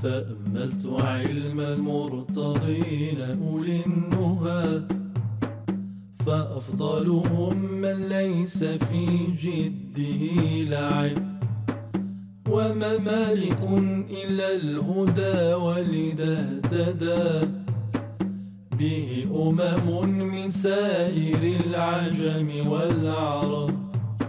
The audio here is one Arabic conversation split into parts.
تأملت علم المرتضين أولي النهى فأفضلهم من ليس في جده لعب وما مالك إلا الهدى ولذا اهتدى به من سائر العجم والعرب.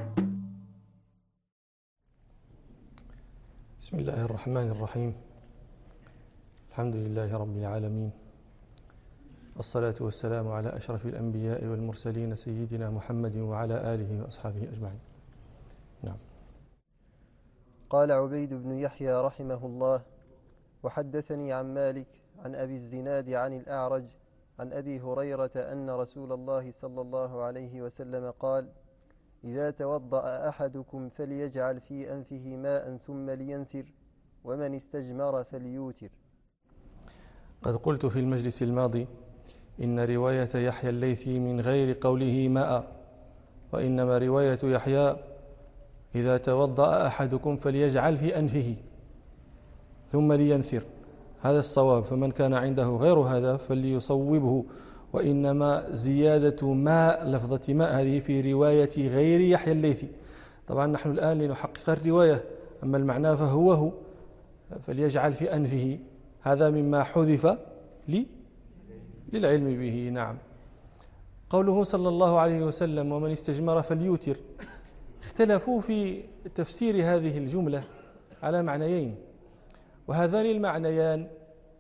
بسم الله الرحمن الرحيم. الحمد لله رب العالمين، الصلاة والسلام على أشرف الأنبياء والمرسلين سيدنا محمد وعلى آله وأصحابه أجمعين. نعم. قال عبيد بن يحيى رحمه الله: وحدثني عن مالك عن أبي الزناد عن الأعرج عن أبي هريرة أن رسول الله صلى الله عليه وسلم قال: إذا توضأ أحدكم فليجعل في أنفه ماء ثم لينثر، ومن استجمر فليوتر. قد قلت في المجلس الماضي إن رواية يحيى الليثي من غير قوله ماء، وإنما رواية يحيى إذا توضأ أحدكم فليجعل في أنفه ثم لينثر، هذا الصواب. فمن كان عنده غير هذا فليصوبه، وإنما زيادة ماء، لفظة ماء، هذه في رواية غير يحيى الليثي. طبعا نحن الآن لنحقق الرواية، أما المعنى فهو فليجعل في أنفه، هذا مما حذف للعلم به. نعم. قوله صلى الله عليه وسلم: ومن استجمر فليوتر، اختلفوا في تفسير هذه الجملة على معنيين، وهذان المعنيان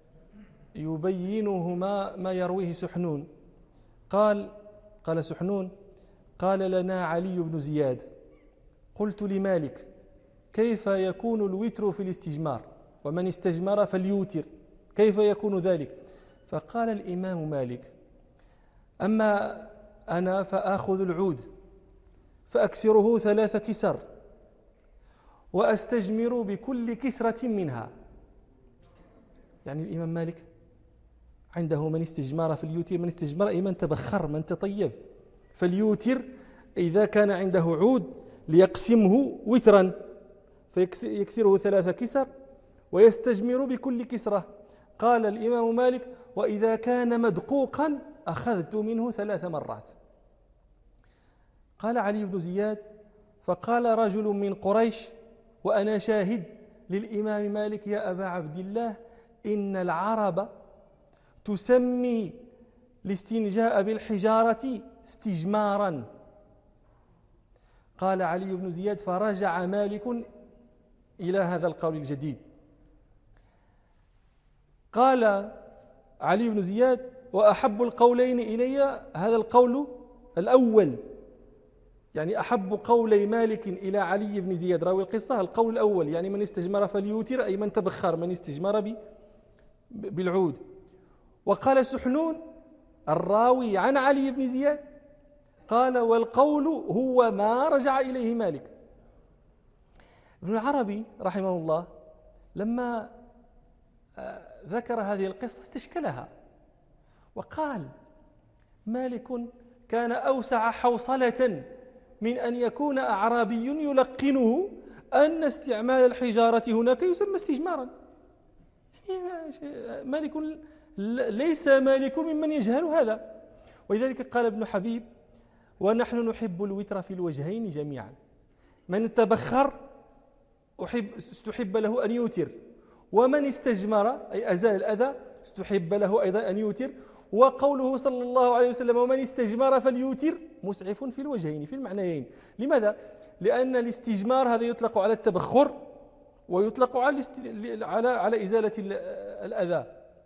يبينهما ما يرويه سحنون. قال سحنون: قال لنا علي بن زياد: قلت لمالك: كيف يكون الوتر في الاستجمار؟ ومن استجمر فليوتر، كيف يكون ذلك؟ فقال الإمام مالك: أما أنا فآخذ العود فأكسره 3 كسر وأستجمر بكل كسرة منها. يعني الإمام مالك عنده من استجمار فليوتر، من استجمر أي من تبخر، من تطيب، فليوتر إذا كان عنده عود ليقسمه وترا فيكسره 3 كسر ويستجمر بكل كسرة. قال الإمام مالك: وإذا كان مدقوقا أخذت منه 3 مرات. قال علي بن زياد: فقال رجل من قريش وأنا شاهد للإمام مالك: يا أبا عبد الله، إن العرب تسمي الاستنجاء بالحجارة استجمارا. قال علي بن زياد: فرجع مالك إلى هذا القول الجديد. قال علي بن زياد: وأحب القولين إلي هذا القول الأول، يعني أحب قولي مالك إلى علي بن زياد راوي القصة القول الأول، يعني من استجمر فليوتر أي من تبخر، من استجمر بالعود. وقال سحنون الراوي عن علي بن زياد قال: والقول هو ما رجع إليه مالك. ابن العربي رحمه الله لما ذكر هذه القصة استشكلها وقال: مالك كان أوسع حوصلة من أن يكون أعرابي يلقنه أن استعمال الحجارة هناك يسمى استجمارا. مالك ليس مالك ممن يجهل هذا. ولذلك قال ابن حبيب: ونحن نحب الوتر في الوجهين جميعا، من تبخر استحب له أن يوتر، ومن استجمر أي أزال الأذى استحب له أيضا أن يوتر. وقوله صلى الله عليه وسلم: ومن استجمر فليوتر مسعف في الوجهين، في المعنيين. لماذا؟ لأن الاستجمار هذا يطلق على التبخر ويطلق على إزالة الأذى.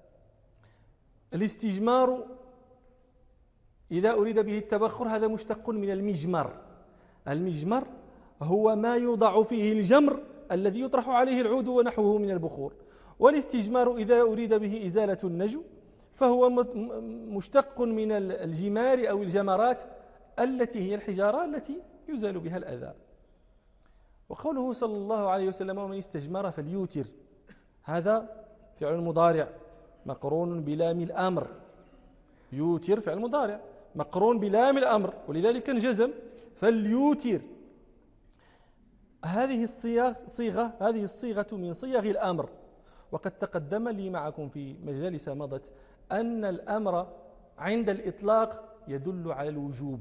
الاستجمار إذا أريد به التبخر هذا مشتق من المجمر. المجمر هو ما يوضع فيه الجمر الذي يطرح عليه العود ونحوه من البخور. والاستجمار إذا أريد به إزالة النجو فهو مشتق من الجمار أو الجمرات التي هي الحجارة التي يزال بها الأذى. وقوله صلى الله عليه وسلم: ومن استجمر فليوتر، هذا فعل مضارع مقرون بلام الأمر. يوتر فعل مضارع مقرون بلام الأمر، ولذلك انجزم فليوتر. هذه الصيغة من صيغ الأمر، وقد تقدم لي معكم في مجالس مضت أن الأمر عند الإطلاق يدل على الوجوب.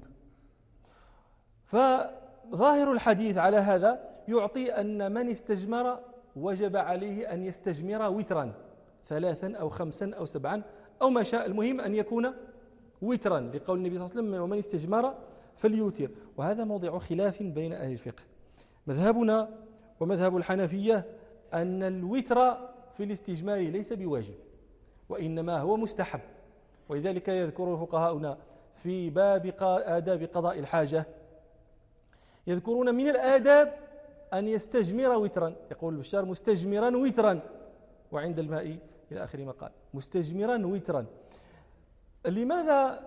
فظاهر الحديث على هذا يعطي أن من استجمر وجب عليه أن يستجمر وترا 3 أو 5 أو 7 أو ما شاء، المهم أن يكون وترا، لقول النبي صلى الله عليه وسلم: ومن استجمر فليوتر. وهذا موضع خلاف بين أهل الفقه. مذهبنا ومذهب الحنفية أن الوتر في الاستجمار ليس بواجب، وإنما هو مستحب. ولذلك يذكر فقهاؤنا في باب آداب قضاء الحاجة، يذكرون من الآداب أن يستجمر وترا. يقول البشار: مستجمرا وترا، وعند الماء إلى آخر ما قال، مستجمرا وترا. لماذا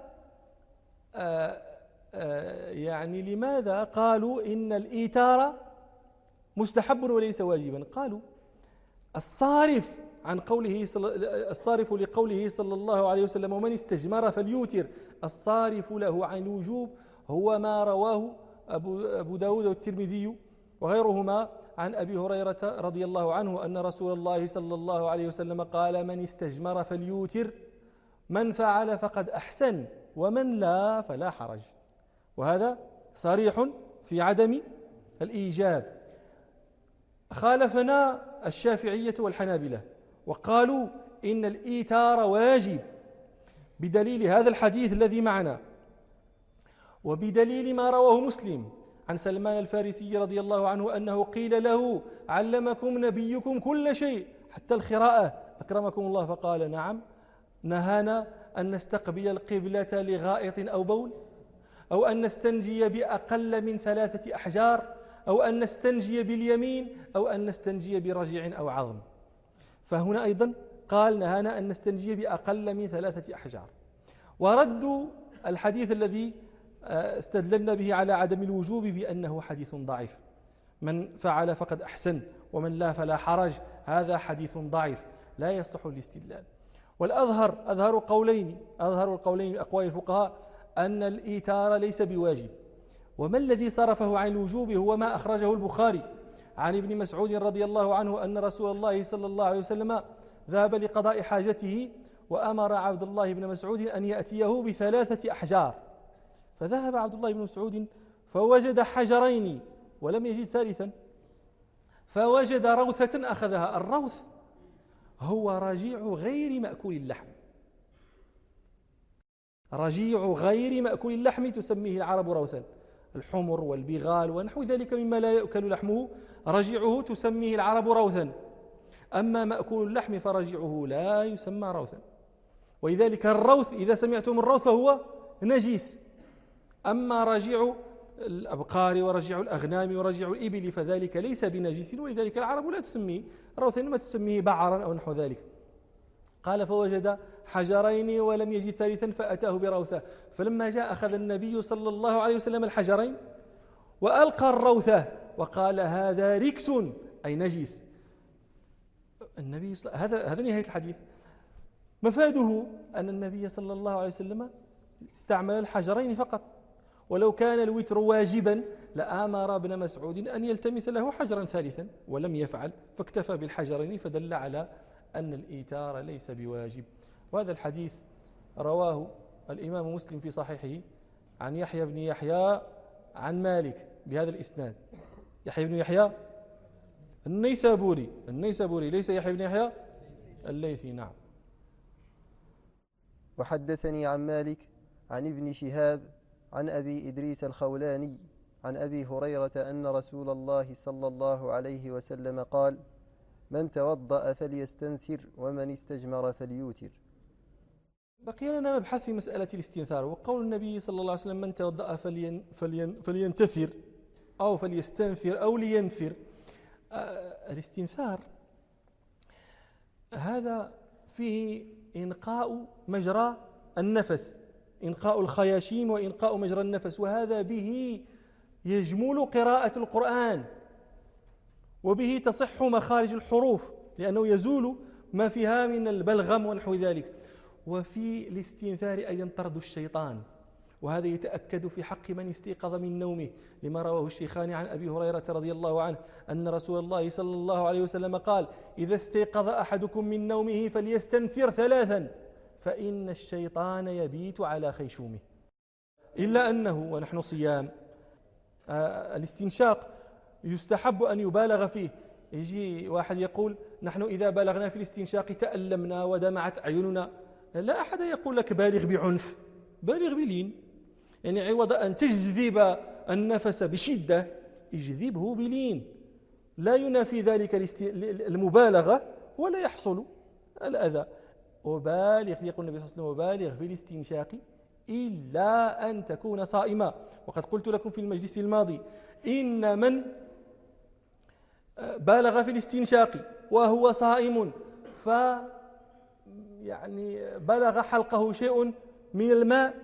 لماذا قالوا إن الإيتار مستحب وليس واجبا؟ قالوا: الصارف لقوله صلى الله عليه وسلم: ومن استجمر فليوتر، الصارف له عن الوجوب هو ما رواه أبو داود والترمذي وغيرهما عن أبي هريرة رضي الله عنه أن رسول الله صلى الله عليه وسلم قال: من استجمر فليوتر، من فعل فقد أحسن، ومن لا فلا حرج. وهذا صريح في عدم الإيجاب. خالفنا الشافعية والحنابلة وقالوا إن الإيتار واجب بدليل هذا الحديث الذي معنا، وبدليل ما رواه مسلم عن سلمان الفارسي رضي الله عنه أنه قيل له: علمكم نبيكم كل شيء حتى القراءة أكرمكم الله؟ فقال: نعم، نهانا أن نستقبل القبلة لغائط أو بول، أو أن نستنجي بأقل من 3 أحجار، أو أن نستنجي باليمين، أو أن نستنجي برجع أو عظم. فهنا أيضا قال: نهانا أن نستنجي بأقل من 3 أحجار. وردوا الحديث الذي استدللنا به على عدم الوجوب بأنه حديث ضعيف: من فعل فقد أحسن، ومن لا فلا حرج، هذا حديث ضعيف لا يصلح للاستدلال. والأظهر أظهر القولين أقوال الفقهاء أن الإيتار ليس بواجب. وما الذي صرفه عن الوجوب هو ما أخرجه البخاري عن ابن مسعود رضي الله عنه أن رسول الله صلى الله عليه وسلم ذهب لقضاء حاجته، وأمر عبد الله بن مسعود أن يأتيه ب3 أحجار. فذهب عبد الله بن مسعود فوجد حجرين ولم يجد ثالثا، فوجد روثة أخذها. الروث هو رجيع غير مأكول اللحم، رجيع غير مأكول اللحم تسميه العرب روثا. الحمر والبغال ونحو ذلك مما لا يأكل لحمه رجيعه تسميه العرب روثا. أما مأكول اللحم فرجيعه لا يسمى روثا. ولذلك الروث إذا سمعتم الروث فهو نجيس. أما رجيع الأبقار ورجيع الأغنام ورجيع الإبل فذلك ليس بنجيس، ولذلك العرب لا تسميه روثا، إنما تسميه بعرا أو نحو ذلك. قال: فوجد حجرين ولم يجد ثالثا فأتاه بروثة. فلما جاء أخذ النبي صلى الله عليه وسلم الحجرين وألقى الروثة وقال: هذا ركس أي نجيس. هذا نهاية الحديث. مفاده أن النبي صلى الله عليه وسلم استعمل الحجرين فقط، ولو كان الوتر واجبا لآمر ابن مسعود أن يلتمس له حجرا ثالثا، ولم يفعل، فاكتفى بالحجرين، فدل على أن الإيتار ليس بواجب. وهذا الحديث رواه الإمام مسلم في صحيحه عن يحيى بن يحيى عن مالك بهذا الإسناد. يحيى بن يحيى النيسابوري ليس يحيى بن يحيى الليثي. نعم. وحدثني عن مالك عن ابن شهاب عن أبي إدريس الخولاني عن أبي هريرة أن رسول الله صلى الله عليه وسلم قال: من توضأ فليستنثر، ومن استجمر فليوتر. بقي لنا مبحث في مسألة الاستنثار. وقول النبي صلى الله عليه وسلم: من توضأ فلينتثر أو فليستنثر أو لينثر. الاستنثار هذا فيه إنقاء مجرى النفس، إنقاء الخياشيم وإنقاء مجرى النفس، وهذا به يجمل قراءة القرآن، وبه تصح مخارج الحروف لأنه يزول ما فيها من البلغم ونحو ذلك. وفي الاستنثار أيضا طرد الشيطان، وهذا يتأكد في حق من استيقظ من نومه، لما رواه الشيخان عن أبي هريرة رضي الله عنه أن رسول الله صلى الله عليه وسلم قال: إذا استيقظ أحدكم من نومه فليستنثر 3 فإن الشيطان يبيت على خيشومه. إلا أنه ونحن صيام الاستنشاق يستحب أن يبالغ فيه. يجي واحد يقول: نحن إذا بالغنا في الاستنشاق تألمنا ودمعت أعيننا. لا أحد يقول لك بالغ بعنف، بالغ بلين، يعني عوض أن تجذب النفس بشدة اجذبه بلين، لا ينافي ذلك المبالغة ولا يحصل الأذى. وبالغ، يقول النبي صلى الله عليه وسلم: وبالغ في الاستنشاق إلا أن تكون صائما. وقد قلت لكم في المجلس الماضي إن من بالغ في الاستنشاق وهو صائم يعني بلغ حلقه شيء من الماء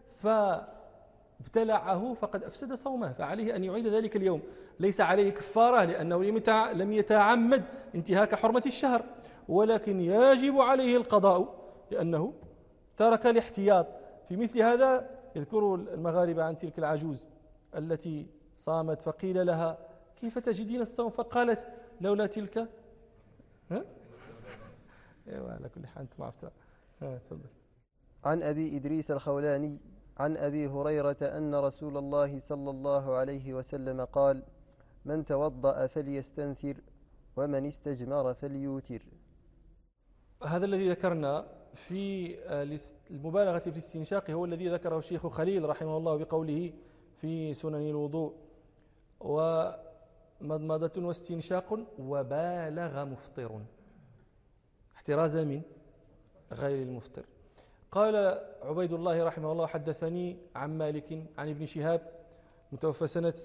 فابتلعه فقد أفسد صومه، فعليه أن يعيد ذلك اليوم. ليس عليه كفارة لأنه لم يتعمد انتهاك حرمة الشهر، ولكن يجب عليه القضاء لأنه ترك الاحتياط. في مثل هذا يذكر المغاربة عن تلك العجوز التي صامت فقيل لها: كيف تجدين الصوم؟ فقالت: لولا تلك على كل حال أنت معفتها. تفضل. عن أبي إدريس الخولاني عن أبي هريرة أن رسول الله صلى الله عليه وسلم قال: من توضأ فليستنثر ومن استجمر فليوتر. هذا الذي ذكرنا في المبالغة في الاستنشاق هو الذي ذكره الشيخ خليل رحمه الله بقوله في سنن الوضوء: ومضمضة واستنشاق وبالغ مفطر، احترازا من غير المفطر. قال عبيد الله رحمه الله: حدثني عن مالك عن ابن شهاب متوفى سنة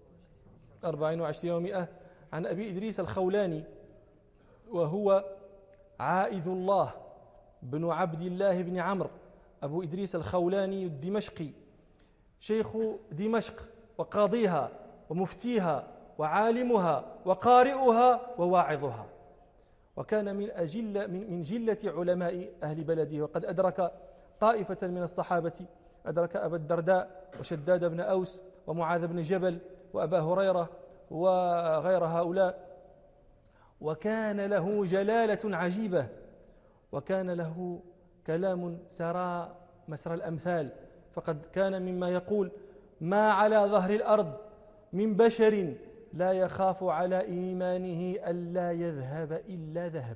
24 و100 عن أبي إدريس الخولاني، وهو عائذ الله بن عبد الله بن عمرو أبو إدريس الخولاني الدمشقي، شيخ دمشق وقاضيها ومفتيها وعالمها وقارئها وواعظها، وكان من جلة علماء أهل بلده، وقد أدرك طائفة من الصحابة، أدرك أبا الدرداء وشداد بن أوس ومعاذ بن جبل وأبا هريرة وغير هؤلاء، وكان له جلالة عجيبة، وكان له كلام سرى مسر الأمثال، فقد كان مما يقول: ما على ظهر الأرض من بشر لا يخاف على إيمانه ألا يذهب إلا ذهب.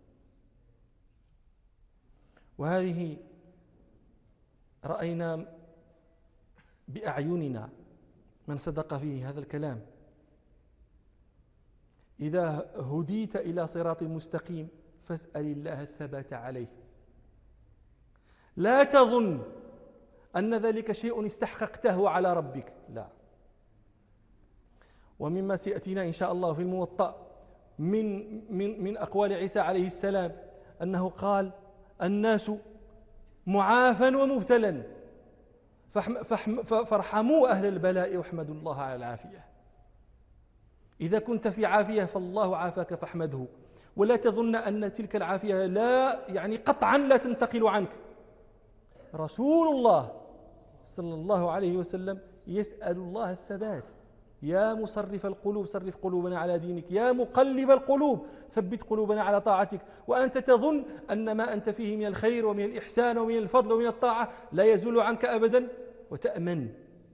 وهذه رأينا بأعيننا من صدق فيه هذا الكلام. إذا هديت إلى صراط مستقيم فاسأل الله الثبات عليه، لا تظن أن ذلك شيء استحققته على ربك، لا. ومما سيأتينا إن شاء الله في الموطأ من أقوال عيسى عليه السلام أنه قال: الناس معافى ومبتلى فارحموا أهل البلاء واحمدوا الله على العافية. إذا كنت في عافية فالله عافاك فاحمده، ولا تظن أن تلك العافية قطعا لا تنتقل عنك. رسول الله صلى الله عليه وسلم يسأل الله الثبات: يا مصرف القلوب صرف قلوبنا على دينك، يا مقلب القلوب ثبت قلوبنا على طاعتك. وأنت تظن أن ما أنت فيه من الخير ومن الإحسان ومن الفضل ومن الطاعة لا يزول عنك أبدا وتأمن.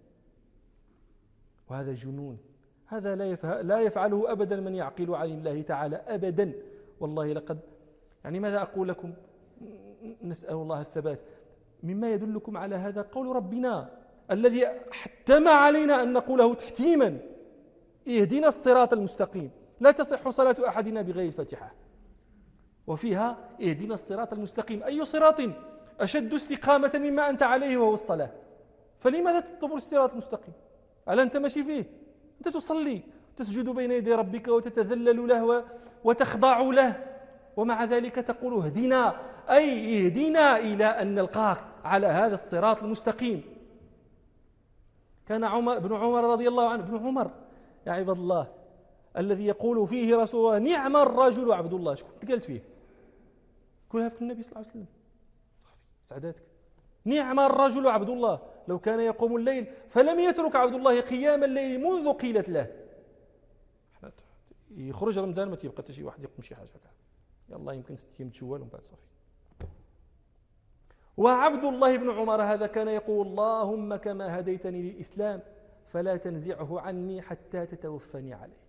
وهذا جنون، هذا لا يفعله أبدا من يعقل عن الله تعالى أبدا. والله لقد ماذا أقول لكم؟ نسأل الله الثبات. مما يدلكم على هذا قول ربنا الذي حتم علينا أن نقوله تحتيما: اهدنا الصراط المستقيم. لا تصح صلاة أحدنا بغير الفاتحة، وفيها اهدنا الصراط المستقيم. أي صراط أشد استقامة مما أنت عليه وهو الصلاة؟ فلماذا تطلب الصراط المستقيم؟ ألا أنت ماشي فيه؟ أنت تصلي تسجد بين يدي ربك وتتذلل له وتخضع له، ومع ذلك تقول اهدنا، أي اهدنا إلى أن نلقاك على هذا الصراط المستقيم. كان ابن عمر رضي الله عنه، ابن عمر يا عباد الله الذي يقول فيه رسول الله: نعم الرجل عبد الله. شكون قالت فيه؟ كلها في النبي صلى الله عليه وسلم. سعداتك نعم الرجل عبد الله لو كان يقوم الليل فلم يترك عبد الله قيام الليل منذ قيلت له. يخرج رمضان ما تيبقى حتى شي واحد يقوم شي حاجه يلا يمكن 6 ايام تشوال ومن بعد صافي. وعبد الله بن عمر هذا كان يقول اللهم كما هديتني للإسلام فلا تنزعه عني حتى تتوفني عليه.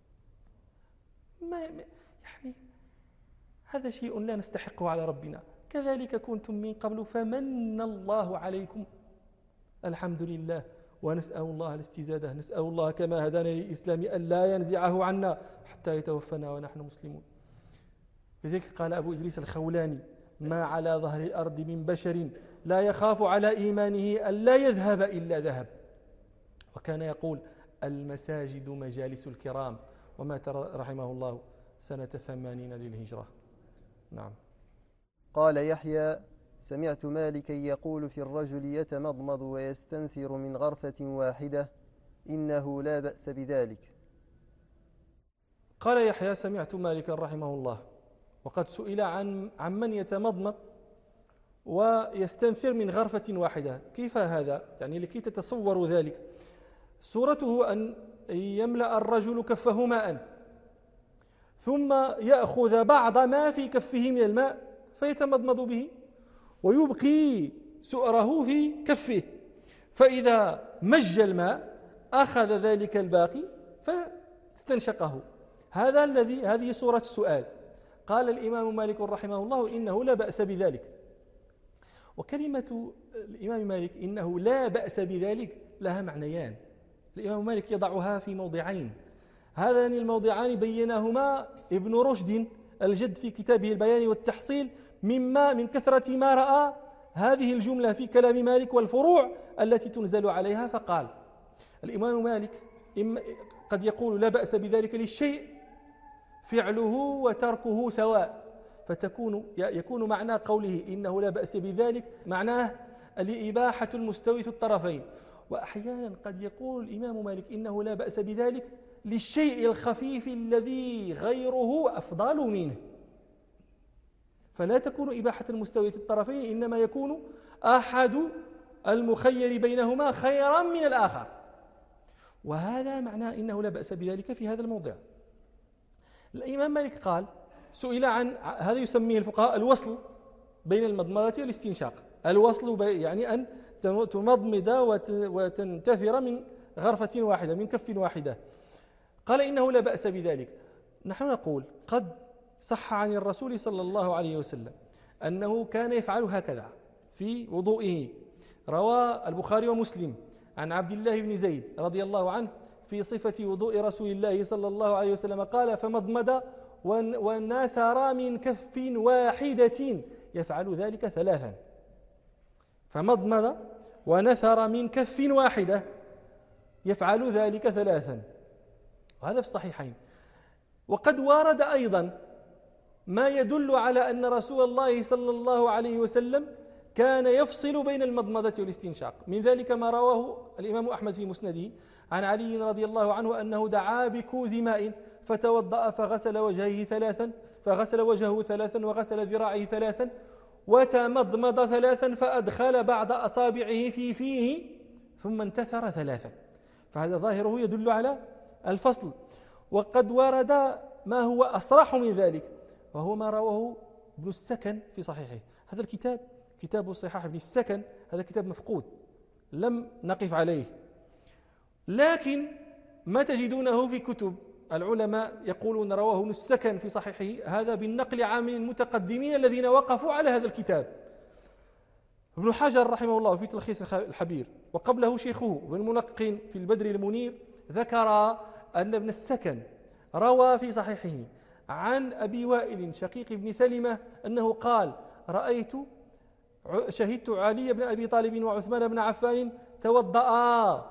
يعني هذا شيء لا نستحقه على ربنا. كذلك كنتم من قبل فمن الله عليكم. الحمد لله ونسأل الله الاستزادة. نسأل الله كما هدانا للإسلام أن لا ينزعه عنا حتى يتوفنا ونحن مسلمون. لذلك قال أبو إدريس الخولاني ما على ظهر الأرض من بشر لا يخاف على إيمانه أن لا يذهب إلا ذهب. وكان يقول المساجد مجالس الكرام. ومات رحمه الله سنة 80 للهجرة. نعم. قال يحيى سمعت مالكا يقول في الرجل يتمضمض ويستنثر من غرفة واحدة إنه لا بأس بذلك. قال يحيى سمعت مالكا رحمه الله وقد سئل عن من يتمضمض ويستنثر من غرفة واحدة. كيف هذا؟ يعني لكي تتصوروا ذلك صورته أن يملأ الرجل كفه ماء ثم يأخذ بعض ما في كفه من الماء فيتمضمض به ويبقي سؤره في كفه، فإذا مج الماء أخذ ذلك الباقي فاستنشقه. هذه صورة السؤال. قال الإمام مالك رحمه الله إنه لا بأس بذلك. وكلمة الإمام مالك إنه لا بأس بذلك لها معنيان. الإمام مالك يضعها في موضعين. هذان الموضعان بينهما ابن رشد الجد في كتابه البيان والتحصيل من كثرة ما رأى هذه الجملة في كلام مالك والفروع التي تنزل عليها. فقال الإمام مالك قد يقول لا بأس بذلك للشيء فعله وتركه سواء، يكون معنى قوله إنه لا بأس بذلك معناه الإباحة المستوية الطرفين. وأحيانا قد يقول الإمام مالك إنه لا بأس بذلك للشيء الخفيف الذي غيره أفضل منه، فلا تكون إباحة المستوية الطرفين، إنما يكون أحد المخير بينهما خيرا من الآخر. وهذا معنى إنه لا بأس بذلك في هذا الموضع. الإمام مالك قال سئل عن هذا يسميه الفقهاء الوصل بين المضمضة والاستنشاق. الوصل يعني أن تمضمض وتنتثر من غرفة واحدة من كف واحدة. قال إنه لا بأس بذلك. نحن نقول قد صح عن الرسول صلى الله عليه وسلم أنه كان يفعل هكذا في وضوئه. روى البخاري ومسلم عن عبد الله بن زيد رضي الله عنه في صفة وضوء رسول الله صلى الله عليه وسلم قال فمضمض ونثر من كف واحدة يفعل ذلك 3. فمضمض ونثر من كف واحدة يفعل ذلك 3. وهذا في الصحيحين. وقد ورد أيضا ما يدل على أن رسول الله صلى الله عليه وسلم كان يفصل بين المضمضة والاستنشاق. من ذلك ما رواه الإمام أحمد في مسنده عن علي رضي الله عنه أنه دعا بكوز ماء فتوضأ فغسل وجهه 3 وغسل ذراعه 3 وتمضمض 3 فأدخل بعض أصابعه في فيه ثم انتثر 3. فهذا ظاهره يدل على الفصل. وقد ورد ما هو أصرح من ذلك وهو ما رواه ابن السكن في صحيحه. هذا الكتاب كتاب صحاح ابن السكن هذا كتاب مفقود لم نقف عليه، لكن ما تجدونه في كتب العلماء يقولون رواه ابن السكن في صحيحه هذا بالنقل عن المتقدمين الذين وقفوا على هذا الكتاب. ابن حجر رحمه الله في تلخيص الحبير وقبله شيخه ابن المنقين في البدر المنير ذكر أن ابن السكن روى في صحيحه عن أبي وائل شقيق بن سلمة أنه قال شهدت علي بن أبي طالب وعثمان بن عفان توضأ،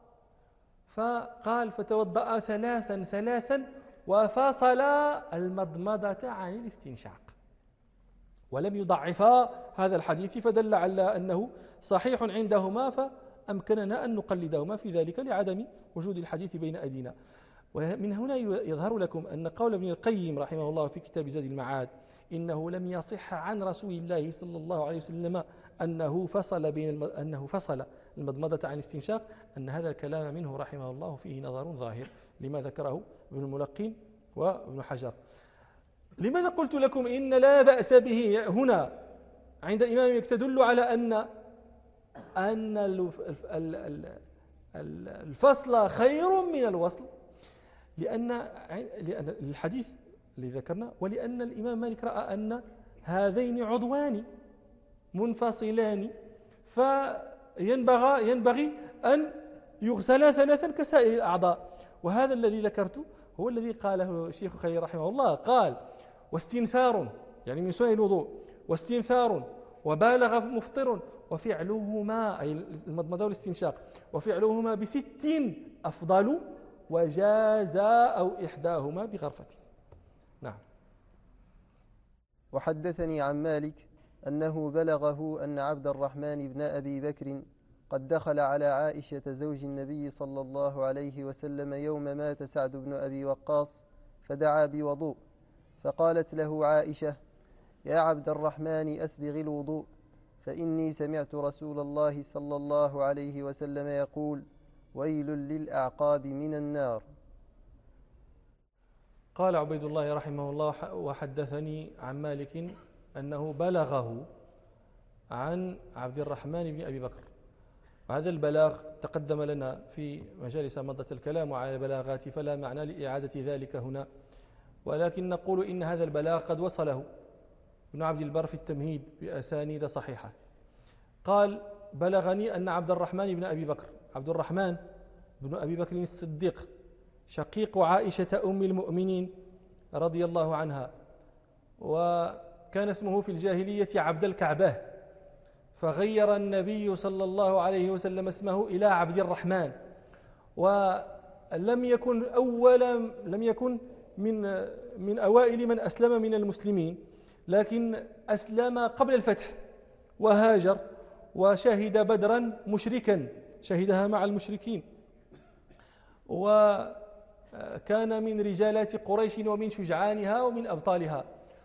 فقال فتوضأ 3 وفصل المضمضة عن الاستنشاق، ولم يضعفا هذا الحديث فدل على أنه صحيح عندهما فأمكننا أن نقلدهما في ذلك لعدم وجود الحديث بين أيدينا. ومن هنا يظهر لكم أن قول ابن القيم رحمه الله في كتاب زاد المعاد إنه لم يصح عن رسول الله صلى الله عليه وسلم أنه فصل المضمضة عن الاستنشاق، أن هذا الكلام منه رحمه الله فيه نظر ظاهر لما ذكره ابن الملقن وابن حجر. لماذا قلت لكم إن لا بأس به هنا عند الإمام؟ تدل على أن الفصل خير من الوصل، لأن الحديث الذي ذكرنا، ولأن الإمام مالك رأى أن هذين عضوان منفصلان فينبغي أن يغسلا ثلاثا كسائر الأعضاء. وهذا الذي ذكرته هو الذي قاله الشيخ خليل رحمه الله، قال واستنثار يعني من سنن الوضوء، واستنثار وبالغ مفطر وفعلهما أي المضمضة والاستنشاق وفعلهما ب6 أفضل وجاز أو إحداهما بغرفة. نعم. وحدثني عن مالك أنه بلغه أن عبد الرحمن بن أبي بكر قد دخل على عائشة زوج النبي صلى الله عليه وسلم يوم مات سعد بن أبي وقاص فدعا بوضوء، فقالت له عائشة: يا عبد الرحمن أسبغ الوضوء، فإني سمعت رسول الله صلى الله عليه وسلم يقول: ويل للأعقاب من النار. قال عبيد الله رحمه الله: وحدثني عن مالك أنه بلغه عن عبد الرحمن بن أبي بكر. هذا البلاغ تقدم لنا في مجالس مضت الكلام على البلاغات، فلا معنى لإعادة ذلك هنا، ولكن نقول إن هذا البلاغ قد وصله ابن عبد البر في التمهيد بأسانيد صحيحة. قال: بلغني أن عبد الرحمن بن أبي بكر، عبد الرحمن بن أبي بكر الصديق شقيق عائشة أم المؤمنين رضي الله عنها، وكان اسمه في الجاهلية عبد الكعبة، فغير النبي صلى الله عليه وسلم اسمه إلى عبد الرحمن، ولم يكن من أوائل من أسلم من المسلمين، لكن أسلم قبل الفتح وهاجر وشهد بدرا مشركا، شهدها مع المشركين، وكان من رجالات قريش ومن شجعانها ومن أبطالها.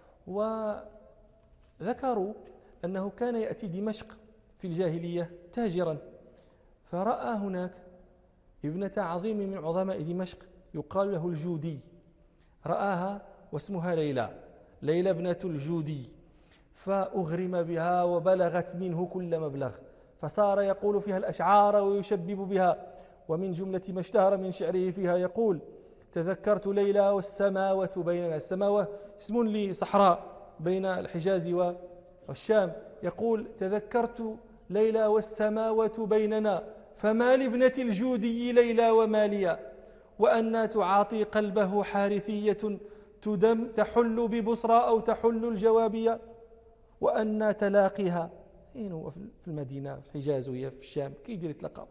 وذكروا أنه كان يأتي دمشق في الجاهلية تاجرا، فرأى هناك ابنة عظيم من عظماء دمشق يقال له الجودي، رآها واسمها ليلى ابنة الجودي، فأغرم بها وبلغت منه كل مبلغ، فصار يقول فيها الأشعار ويشبب بها. ومن جملة ما اشتهر من شعره فيها يقول: تذكرت ليلى والسماوة بيننا. السماوة اسم لصحراء بين الحجاز والشام. يقول: تذكرت ليلى والسماوة بيننا، فما لابنة الجودي ليلى وماليا، وأن تعاطي قلبه حارثية تحل ببصرى أو تحل الجوابية، وأن تلاقيها هو في المدينة في الحجاز وهي في الشام كيدير يتلقى،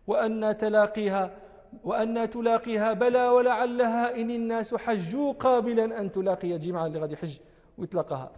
وأن تلاقيها بلى ولعلها إن الناس حجوا قابلا أن تلاقي جمعا اللي غادي يحج ويتلقاها.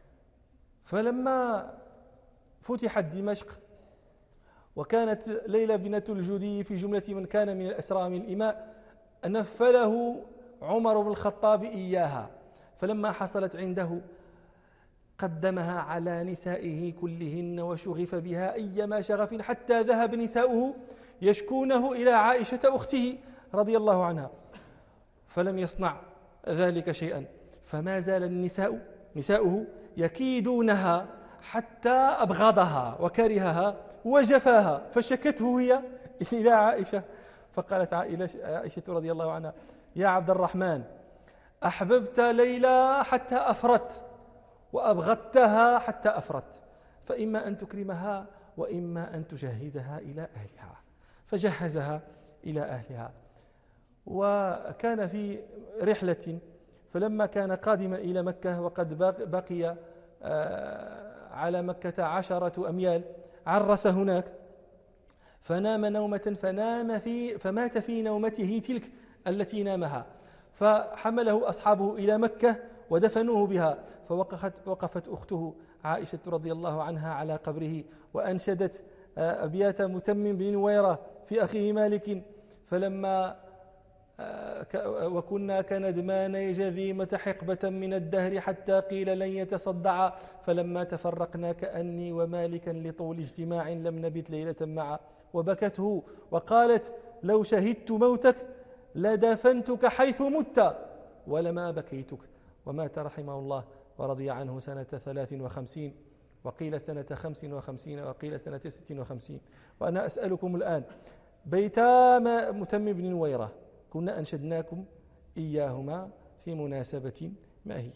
فلما فتحت دمشق وكانت ليلى بنت الجودي في جملة من كان من الأسرى من الإماء، نفله عمر بن الخطاب إياها، فلما حصلت عنده قدمها على نسائه كلهن وشغف بها أيما شغف، حتى ذهب نساؤه يشكونه إلى عائشة أخته رضي الله عنها، فلم يصنع ذلك شيئا، فما زال نساؤه يكيدونها حتى أبغضها وكرهها وجفاها، فشكته هي إلى عائشة، فقالت عائشة رضي الله عنها: يا عبد الرحمن، أحببت ليلى حتى أفرت وأبغضتها حتى أفرت، فإما أن تكرمها وإما أن تجهزها إلى أهلها. فجهزها إلى أهلها. وكان في رحلة، فلما كان قادما إلى مكة وقد بقي على مكة 10 أميال، عرس هناك فنام نومة فمات في نومته تلك التي نامها، فحمله أصحابه إلى مكة ودفنوه بها، فوقفت أخته عائشة رضي الله عنها على قبره وأنشدت أبيات متمم بن نويرة في أخيه مالك، فلما وكنا كندمان جذيمة حقبة من الدهر حتى قيل لن يتصدع فلما تفرقنا كأني ومالكا لطول اجتماع لم نبت ليلة معا وبكته وقالت لو شهدت موتك لدفنتك حيث مت ولما بكيتك. ومات رحمه الله ورضي عنه سنة 53 وقيل سنة 55 وقيل سنة 56. وأنا أسألكم الآن بيتا متمم بن نويرة كنا أنشدناكم إياهما في مناسبة ما هي؟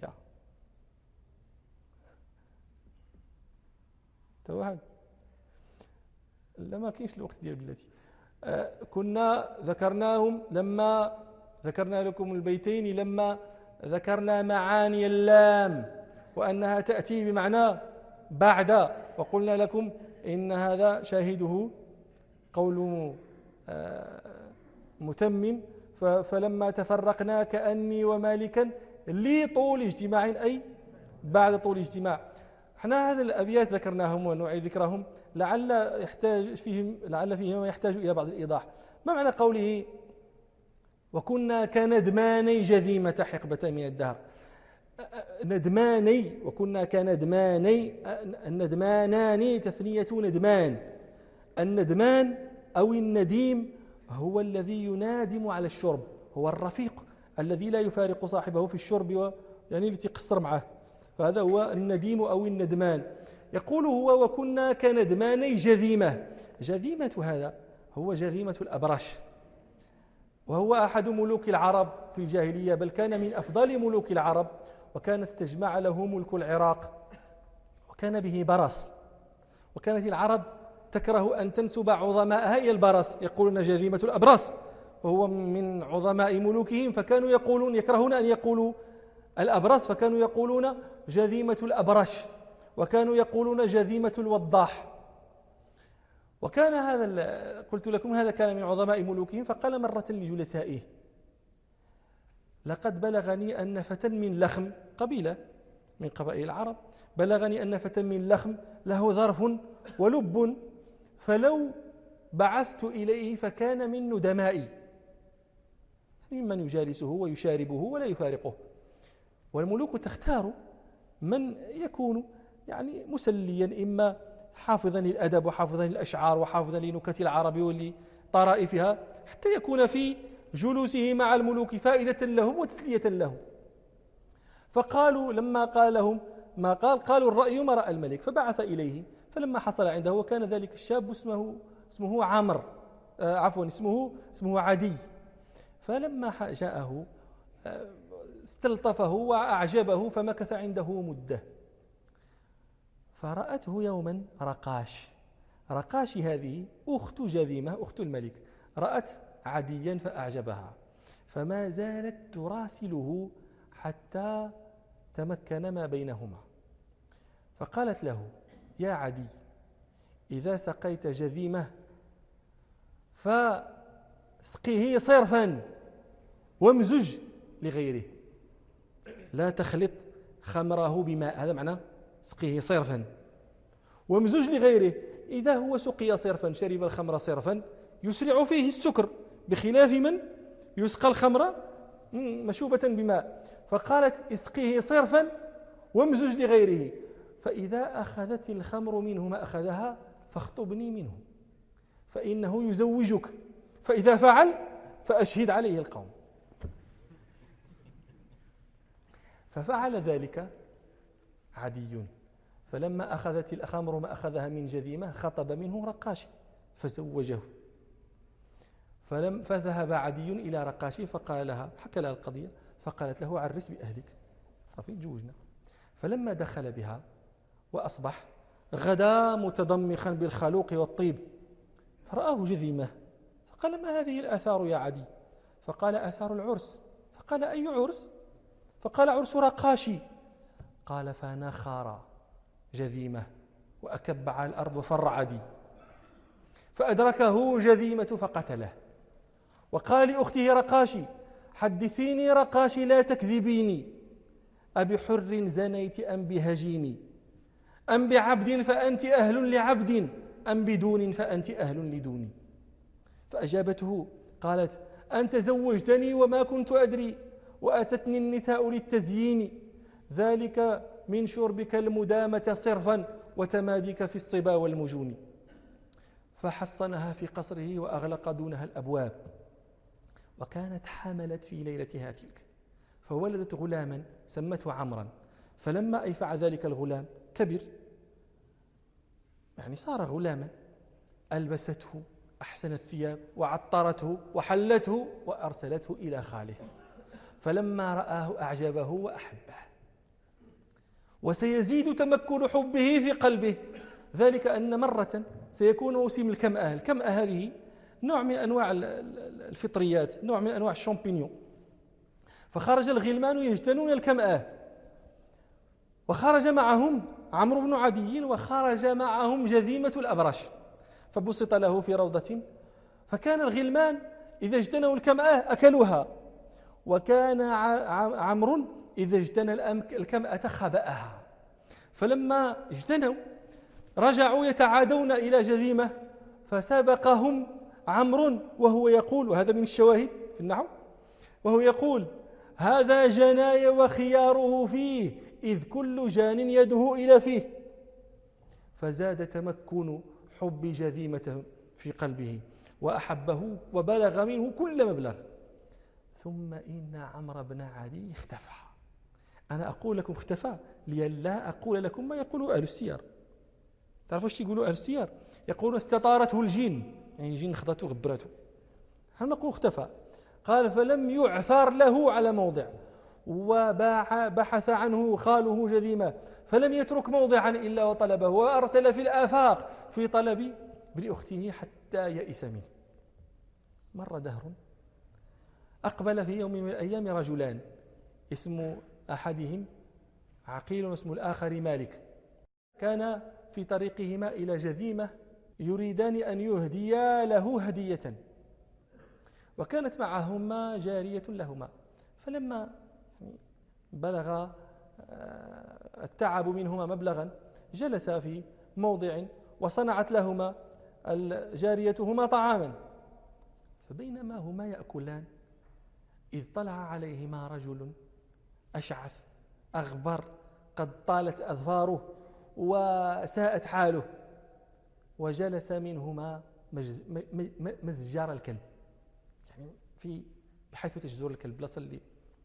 توهد لما كاينش الوقت ديال بلاتي. كنا ذكرناهم لما ذكرنا لكم البيتين لما ذكرنا معاني اللام وأنها تأتي بمعنى بعد، وقلنا لكم إن هذا شاهده قول متمم فلما تفرقنا كأني ومالكا لطول اجتماع أي بعد طول اجتماع. احنا هذه الأبيات ذكرناهم ونعيد ذكرهم لعل فيهم يحتاج إلى بعض الإيضاح. ما معنى قوله وكنا كندماني جذيمة حقبة من الدهر؟ ندماني وكنا كندماني، الندمانان تثنية ندمان. الندمان أو النديم هو الذي ينادم على الشرب، هو الرفيق الذي لا يفارق صاحبه في الشرب يعني التي قصر معه، فهذا هو النديم أو الندمان. يقول هو وكنا كندماني جذيمة. جذيمة هذا هو جذيمة الأبرش، وهو أحد ملوك العرب في الجاهلية، بل كان من أفضل ملوك العرب، وكان استجمع له ملك العراق وكان به برص، وكانت العرب تكره أن تنسب عظماءها إلى البرص، يقولون جذيمة الأبرص وهو من عظماء ملوكهم، فكانوا يكرهون أن يقولوا الأبرص، فكانوا يقولون جذيمة الأبرش، وكانوا يقولون جذيمة الوضاح. وكان هذا قلت لكم هذا كان من عظماء ملوكهم. فقال مرة لجلسائه لقد بلغني أن فتى من لخم، قبيلة من قبائل العرب، بلغني أن فتى من لخم له ظرف ولب، فلو بعثت إليه فكان من ندمائي، ممن يجالسه ويشاربه ولا يفارقه. والملوك تختار من يكون يعني مسليا، إما حافظا للأدب وحافظا للأشعار وحافظا لنكت العرب ولطرائفها، حتى يكون في جلوسه مع الملوك فائدة لهم وتسلية لهم. فقالوا لما قال لهم ما قالوا الرأي ما رأى الملك، فبعث إليه. فلما حصل عنده وكان ذلك الشاب اسمه عمرو، اسمه عدي. فلما جاءه استلطفه وأعجبه فمكث عنده مدة. فرأته يوما رقاش هذه أخت جذيمة أخت الملك، رأت عديا فأعجبها، فما زالت تراسله حتى تمكن ما بينهما. فقالت له يا عدي إذا سقيت جذيمة فاسقيه صرفا وامزج لغيره، لا تخلط خمره بماء، هذا معنى اسقيه صرفا وامزج لغيره. إذا هو سقي صرفا شرب الخمر صرفا يسرع فيه السكر، بخلاف من يسقى الخمر مشوبة بماء. فقالت اسقيه صرفا وامزج لغيره، فإذا أخذت الخمر منه ما أخذها فاخطبني منه فإنه يزوجك، فإذا فعل فأشهد عليه القوم. ففعل ذلك عدي، فلما أخذت الخمر ما أخذها من جذيمة خطب منه رقاشي فزوجه. فذهب عدي إلى رقاشي فقال لها، حكى لها القضية، فقالت له عرس بأهلك، صافي تزوجنا. فلما دخل بها وأصبح غدا متضمخا بالخلوق والطيب، فرآه جذيمة فقال ما هذه الآثار يا عدي؟ فقال آثار العرس. فقال أي عرس؟ فقال عرس رقاشي. قال فنخر جذيمة وأكب على الأرض وفر عدي، فأدركه جذيمة فقتله. وقال لأخته رقاشي حدثيني رقاشي لا تكذبيني، أبحر زنيت أم بهجيني، أم بعبد فأنت أهل لعبد، أم بدون فأنت أهل لدوني. فأجابته قالت أنت زوجتني وما كنت أدري وأتتني النساء للتزيين ذلك من شربك المدامة صرفا وتماديك في الصبا والمجون. فحصنها في قصره وأغلق دونها الأبواب. وكانت حملت في ليلتها تلك فولدت غلاما سمته عمرا. فلما أيفع ذلك الغلام كبر، يعني صار غلاما، ألبسته أحسن الثياب وعطرته وحلته وأرسلته إلى خاله. فلما رآه أعجبه وأحبه، وسيزيد تمكن حبه في قلبه، ذلك أن مرة سيكون موسم الكمأة. الكمأة هذه نوع من أنواع الفطريات، نوع من أنواع الشامبينيون. فخرج الغلمان يجتنون الكمأة، وخرج معهم عمرو بن عدي، وخرج معهم جذيمة الأبرش. فبسط له في روضة، فكان الغلمان إذا اجتنوا الكمأة أكلوها، وكان عمرو إذا اجتنى الكمأة خبأها. فلما اجتنوا رجعوا يتعادون إلى جذيمة، فسبقهم عمرو وهو يقول، وهذا من الشواهد في النحو، وهو يقول: هذا جناي وخياره فيه، إذ كل جان يده إلى فيه. فزاد تمكن حب جذيمة في قلبه وأحبه وبلغ منه كل مبلغ. ثم إن عمرو بن عدي اختفى. أنا أقول لكم اختفى لئلا أقول لكم ما يقول أهل السير. تعرفوا ايش يقولوا أهل السير؟ يقولون استطارته الجن، يعني الجن خضته غبرته. نحن نقول اختفى. قال: فلم يعثر له على موضع، وبحث عنه خاله جذيمة فلم يترك موضعا إلا وطلبه، وأرسل في الآفاق في طلب ابن أخته حتى يئس منه. مر دهر، أقبل في يوم من الأيام رجلان، اسم أحدهم عقيل واسم الآخر مالك. كان في طريقهما إلى جذيمة يريدان أن يهديا له هدية، وكانت معهما جارية لهما. فلما بلغ التعب منهما مبلغا جلسا في موضع، وصنعت لهما جاريتهما طعاما. فبينما هما يأكلان إذ طلع عليهما رجل أشعث أغبر قد طالت أظفاره وساءت حاله، وجلس منهما مزجار الكلب، يعني في بحيث تجزر الكلب لا صلي،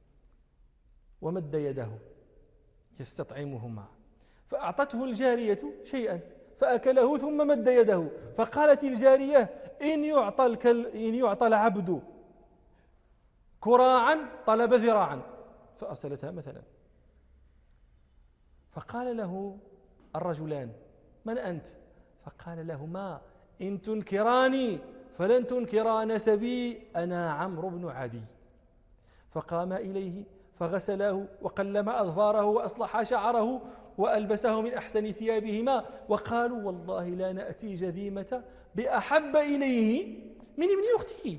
ومد يده يستطعمهما. فأعطته الجارية شيئا فأكله ثم مد يده، فقالت الجارية: إن يعطى العبد كراعا طلب ذراعا، فأرسلتها مثلا. فقال له الرجلان: من أنت؟ فقال لهما: إن تنكراني فلن تنكرا نسبي، أنا عمرو بن عدي. فقام إليه فغسله وقلم أظفاره وأصلح شعره وألبسه من أحسن ثيابهما، وقالوا: والله لا نأتي جذيمة بأحب إليه من ابن أخته.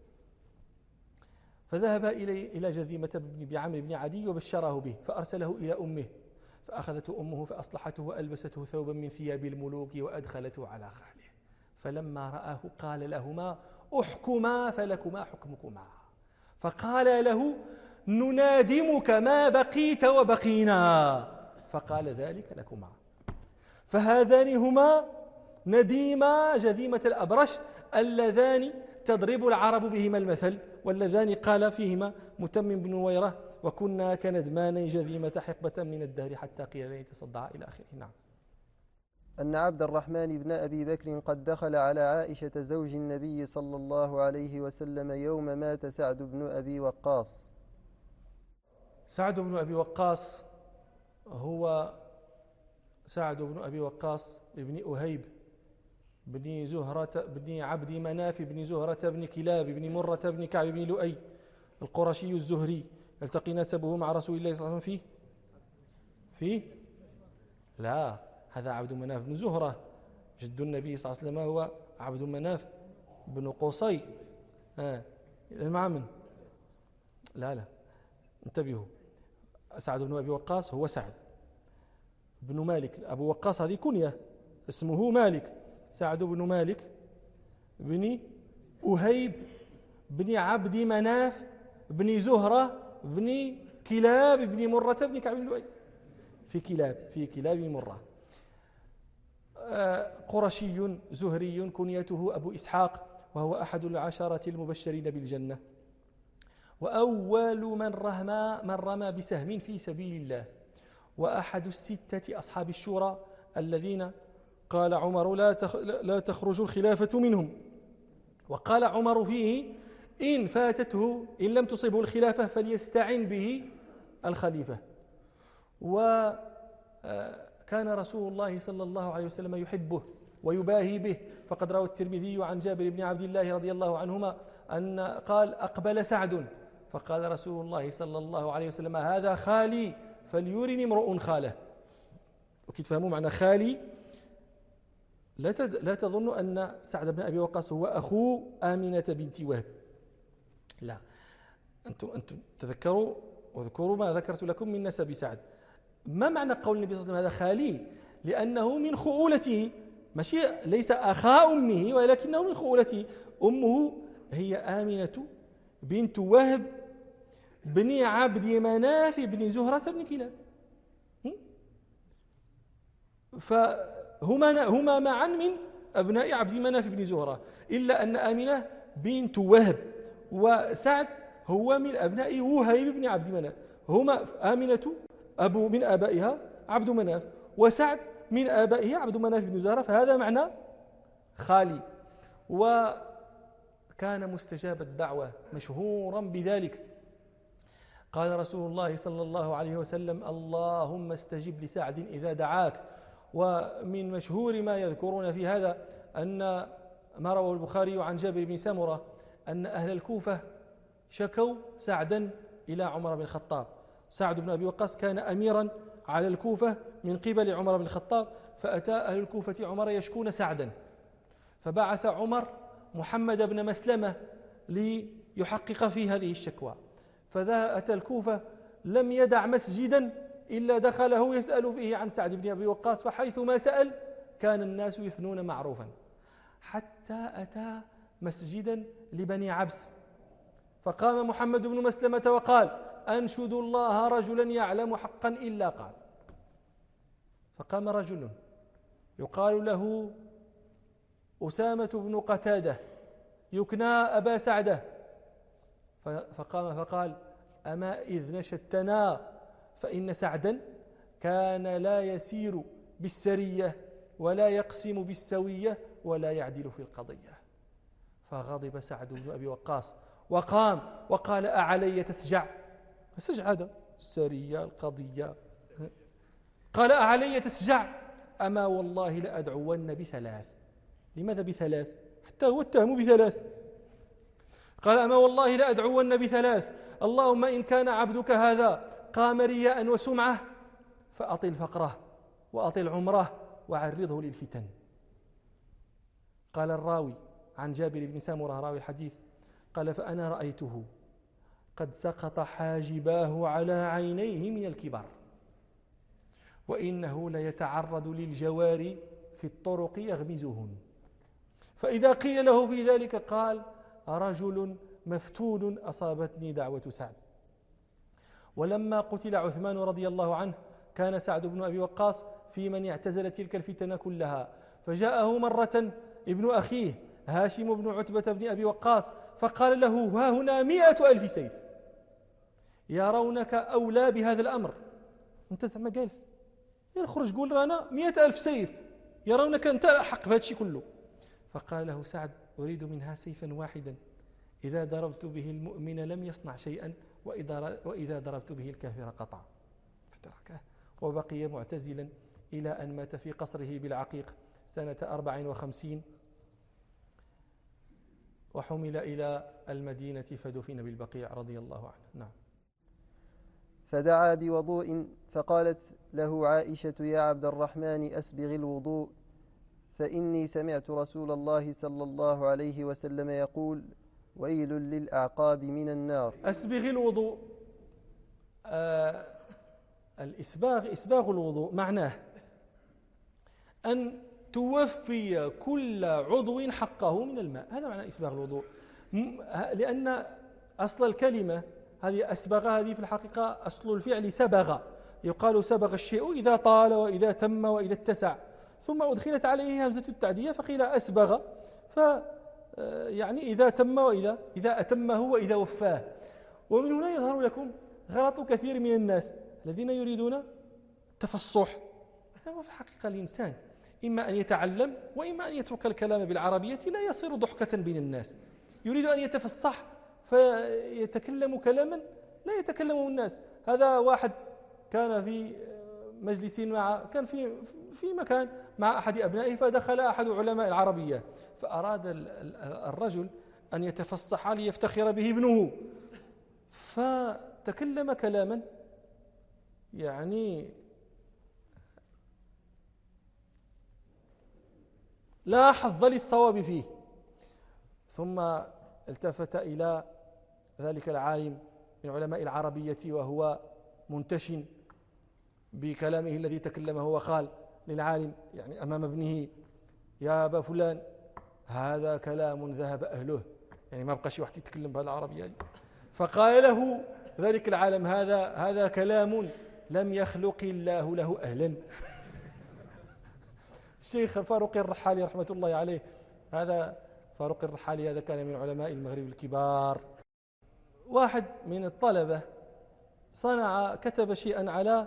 فذهب إلى جذيمة بعمرو بن عدي وبشره به، فأرسله إلى أمه، فأخذته أمه فأصلحته وألبسته ثوبا من ثياب الملوك وأدخلته على خاله. فلما رآه قال لهما: احكما فلكما حكمكما. فقال له: ننادمك ما بقيت وبقينا. فقال: ذلك لكما. فهذان هما نديما جذيمة الأبرش اللذان تضرب العرب بهما المثل، واللذان قال فيهما متمم بن ويرة: وكنا كندمان جذيمة حقبة من الدهر حتى قيل لن يتصدع إلى آخره. نعم. أن عبد الرحمن بن أبي بكر قد دخل على عائشة زوج النبي صلى الله عليه وسلم يوم مات سعد بن أبي وقاص. سعد بن أبي وقاص هو سعد بن أبي وقاص ابن أهيب بن زهرة بن عبد مناف بن زهرة بن كلاب بن مرة بن كعب بن لؤي القرشي الزهري. يلتقي نسبه مع رسول الله صلى الله عليه وسلم فيه؟ لا، هذا عبد مناف بن زهرة، جد النبي صلى الله عليه وسلم هو عبد مناف بن قصي المعمن. لا انتبهوا، سعد بن أبي وقاص هو سعد بن مالك. أبو وقاص هذه كنية، اسمه مالك. سعد بن مالك بن أهيب بن عبد مناف بن زهرة بن كلاب بن مرة بن كعب بن لؤي، في كلاب مرة. قرشي زهري كنيته أبو إسحاق، وهو أحد العشرة المبشرين بالجنة، وأول من رمى بسهم في سبيل الله، وأحد الستة أصحاب الشورى الذين قال عمر لا تخرج الخلافة منهم. وقال عمر فيه إن فاتته إن لم تصبه الخلافة فليستعن به الخليفة. وكان رسول الله صلى الله عليه وسلم يحبه ويباهي به، فقد روى الترمذي عن جابر بن عبد الله رضي الله عنهما أن قال أقبل سعد فقال رسول الله صلى الله عليه وسلم هذا خالي فليرني امرؤ خاله. وكي تفهموا معنى خالي لا تظن أن سعد بن أبي وقاص هو أخو آمنة بنت وهب، لا، أنتم تذكروا واذكروا ما ذكرت لكم من نسب سعد. ما معنى قول النبي صلى الله عليه وسلم هذا خالي؟ لأنه من خؤولته، ليس أخا أمه ولكنه من خؤولته. أمه هي آمنة بنت وهب بن عبد مناف بن زهرة بن كلاب، فهما معا من أبناء عبد مناف بن زهرة، إلا أن آمنة بنت وهب وسعد هو من أبناء وهيب بن عبد مناف. هما آمنة من آبائها عبد مناف، وسعد من آبائه عبد مناف بن زهرة، فهذا معنى خالي. وكان مستجاب الدعوة مشهورا بذلك. قال رسول الله صلى الله عليه وسلم اللهم استجب لسعد إذا دعاك. ومن مشهور ما يذكرون في هذا أن ما رواه البخاري عن جابر بن سمرة أن أهل الكوفة شكوا سعدا إلى عمر بن الخطاب. سعد بن أبي وقاص كان أميرا على الكوفة من قبل عمر بن الخطاب، فأتى أهل الكوفة عمر يشكون سعدا، فبعث عمر محمد بن مسلمة ليحقق في هذه الشكوى. فأتى الكوفة لم يدع مسجدا إلا دخله يسأل فيه عن سعد بن أبي وقاص، فحيث ما سأل كان الناس يثنون معروفا، حتى أتى مسجدا لبني عبس، فقام محمد بن مسلمة وقال أنشد الله رجلا يعلم حقا إلا قال. فقام رجل يقال له أسامة بن قتادة يكنى أبا سعدة، فقام فقال أما إذ نشدتنا فإن سعدا كان لا يسير بالسرية ولا يقسم بالسوية ولا يعدل في القضية. فغضب سعد بن أبي وقاص وقام وقال أعلي تسجع؟ السجع هذا السرية القضية. قال أعلي تسجع؟ أما والله لأدعون بثلاث. لماذا بثلاث؟ حتى هو اتهم بثلاث. قال أما والله لأدعون بثلاث، اللهم إن كان عبدك هذا قام رياء وسمعة فأطل فقره وأطل عمره وعرضه للفتن. قال الراوي عن جابر بن سمرة راوي الحديث قال فأنا رأيته قد سقط حاجباه على عينيه من الكبر، وإنه ليتعرض للجوار في الطرق يغمزهن. فإذا قيل له في ذلك قال رجل مفتون أصابتني دعوة سعد. ولما قتل عثمان رضي الله عنه كان سعد بن أبي وقاص في من اعتزل تلك الفتن كلها، فجاءه مرة ابن أخيه هاشم بن عتبة بن أبي وقاص فقال له ها هنا 100,000 سيف يرونك أولى بهذا الأمر. أنت زعما جالس يخرج قول رانا 100,000 سيف يرونك أنت أحق بهذا الشيء كله. فقال له سعد أريد منها سيفا واحدا إذا ضربت به المؤمن لم يصنع شيئا وإذا ضربت به الكافر قطع. فتركه وبقي معتزلا إلى أن مات في قصره بالعقيق سنة 54 وحمل إلى المدينة فدفن بالبقيع رضي الله عنه. نعم. فدعا بوضوء فقالت له عائشة يا عبد الرحمن أسبغ الوضوء فإني سمعت رسول الله صلى الله عليه وسلم يقول ويل للأعقاب من النار. أسبغ الوضوء، إسباغ الوضوء معناه أن توفي كل عضو حقه من الماء، هذا معنى إسباغ الوضوء. لأن أصل الكلمة هذه أسبغ، هذه في الحقيقة أصل الفعل سبغ، يقال سبغ الشيء إذا طال وإذا تم وإذا اتسع، ثم أدخلت عليه همزة التعدية فقيل أسبغ، يعني إذا تم وإذا أتمه وإذا وفاه. ومن هنا يظهر لكم غلط كثير من الناس الذين يريدون التفصح. هو في الحقيقة الإنسان إما أن يتعلم وإما أن يترك الكلام بالعربية لا يصير ضحكة بين الناس. يريد أن يتفصح فيتكلم كلاما لا يتكلمه الناس. هذا واحد كان في مجلس كان في مكان مع أحد أبنائه، فدخل أحد علماء العربية فأراد الرجل أن يتفصح ليفتخر به ابنه، فتكلم كلاما يعني لا حظ للصواب فيه. ثم التفت إلى ذلك العالم من علماء العربية وهو منتشن بكلامه الذي تكلمه، وقال للعالم يعني أمام ابنه: يا أبا فلان، هذا كلام ذهب أهله، يعني ما بقى شي واحد يتكلم بهذه العربية. فقال له ذلك العالم: هذا كلام لم يخلق الله له أهلا. الشيخ فاروق الرحالي رحمة الله عليه، هذا فاروق الرحالي هذا كان من علماء المغرب الكبار. واحد من الطلبة كتب شيئا على